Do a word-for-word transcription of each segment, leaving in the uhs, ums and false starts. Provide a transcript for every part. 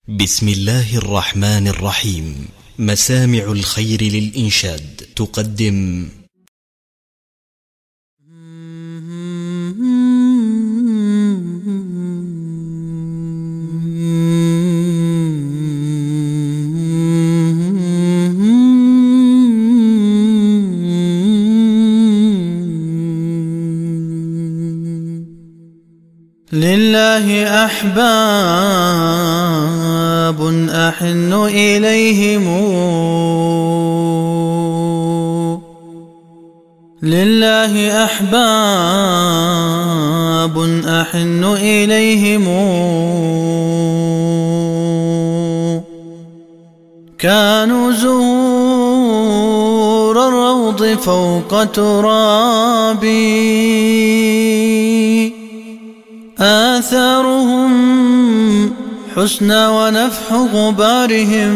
بسم الله الرحمن الرحيم. مسامع الخير للإنشاد تقدم لله أحباب أحن إليهم، لله أحباب أحن إليهم، كانوا زهور الروض فوق ترابي، آثارهم حسنى ونفح غبارهم،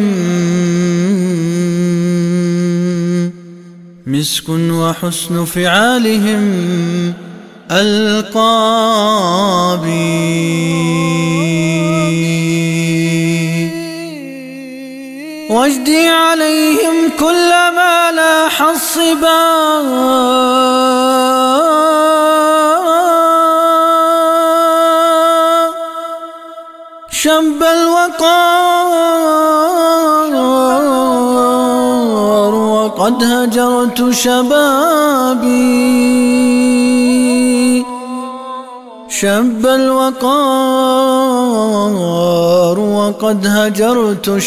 مسك وحسن فعالهم ألقابي، واجدي عليهم كلما لاح الصبا، شب الوقار وقد هجرت شبابي، شب الوقار وقد هجرت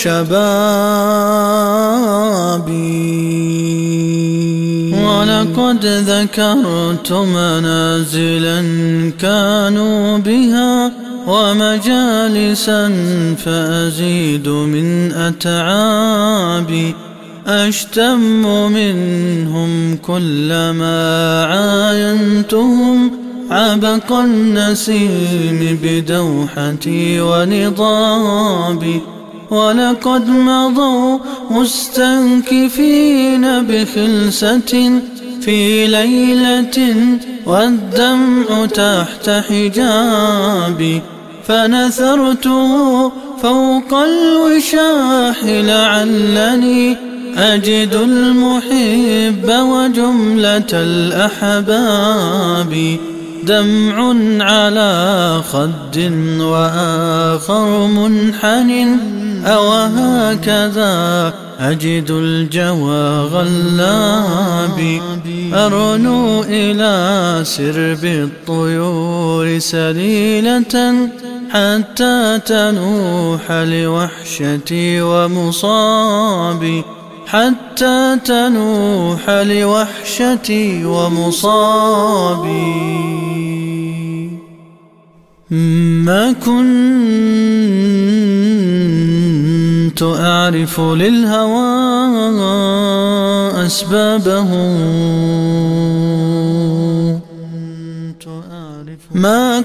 شبابي، ولقد ذكرت منازلا كانوا بها ومجالسا فأزيد من أتعابي، أشتم منهم كلما عاينتهم عبق النسيم بدوحتي ونضابي، ولقد مضوا مستنكفين بخلسة في ليلة والدمع تحت حجابي، فنثرته فوق الوشاح لعلني أجد المحب وجملة الأحباب، دمع على خد وآخر منحن، أو هكذا أجد الجوى غلابي، أرنو إلى سرب الطيور سليلة حتى تنوح لوحشتي ومصابي، حتى تنوح لوحشتي ومصابي. ما كنت أعرف للهوى أسبابه، ما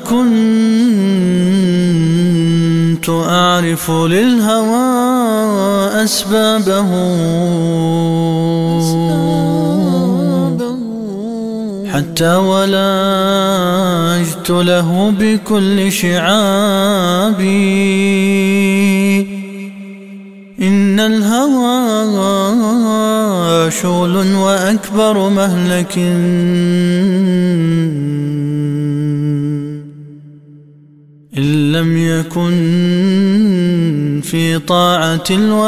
كنت أعرف للهوى أسبابه، حتى ولجت له بكل شعابي، إن الهوى شول وأكبر مهلك، إن لم يكن في طاعة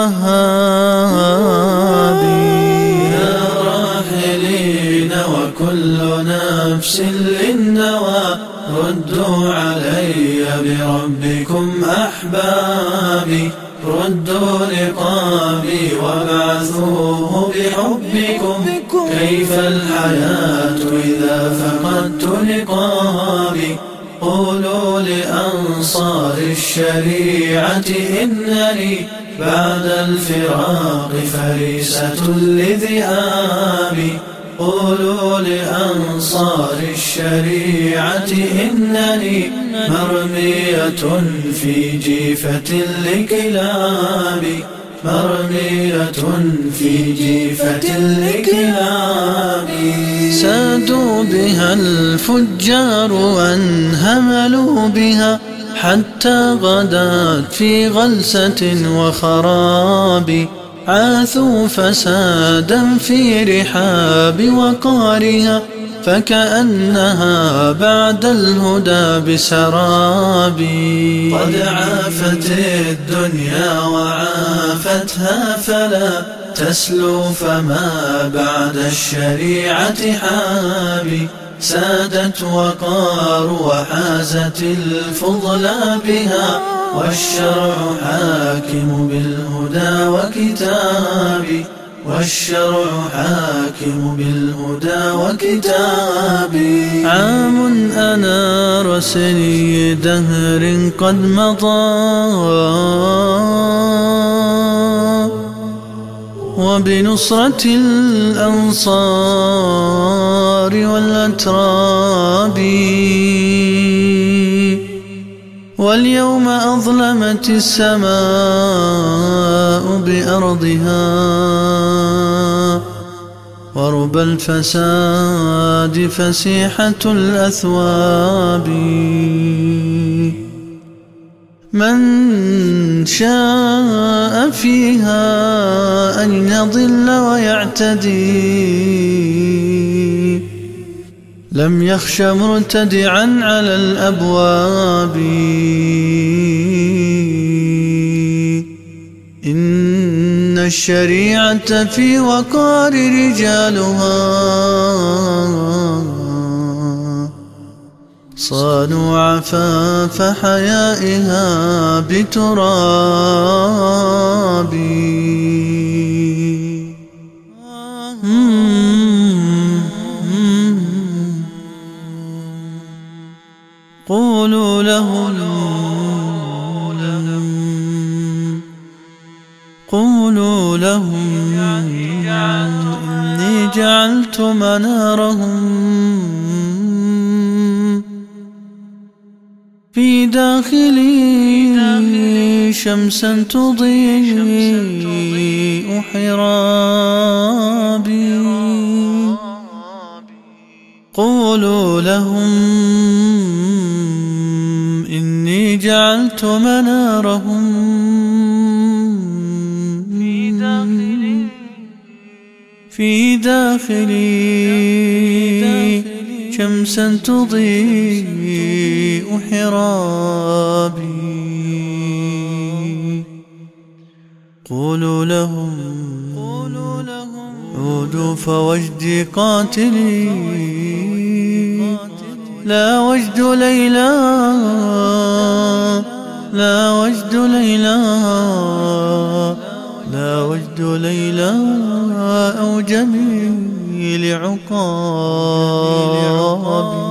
الوهاب. يا راحلين وكل نفس للنوى، ردوا علي بربكم أحبابي، ردوا رقابي وابعثوه بحبكم، كيف الحياة إذا فقدت نقابي، قولوا لأنصار الشريعة إنني بعد الفراق فريسة لذئابي، قولوا لأنصار الشريعة إنني مرمية في جيفة لكلابي، مرمية في جيفة الكلاب. سادوا بها الفجار وانهملوا بها حتى غدت في غلسة وخراب، عاثوا فسادا في رحاب وقارها، فكأنها بعد الهدى بسراب. قد عافت الدنيا وعافتها، فلا تسلو فما بعد الشريعة حابي. سادت وقار وحازت الفضل بها، والشرع حاكم بالهدى وكتابي. والشرع حاكم بالهدى وكتابي. عام أنار سني دهر قد مضى، وبنصرة الأنصار والأتراب، واليوم أظلمت السماء بأرضها، ورب الفساد فسيحة الأثواب. من شاء فيها أن يضل ويعتدي، لم يخش مرتدعا على الأبواب. إن الشريعة في وقار رجالها، صانوا عفاف حيائها بتراب. قولوا لهم قولوا لهم إني جعلت منارهم في داخلي شمسا تضيء حرابي. قولوا لهم إني جعلت منارهم في داخلي شمسا تضيء حرابي. قولوا لهم عودوا فوجدي قاتلي، لا وجد ليلى لا وجد ليلى لا وجد ليلى أو جميل عقابي.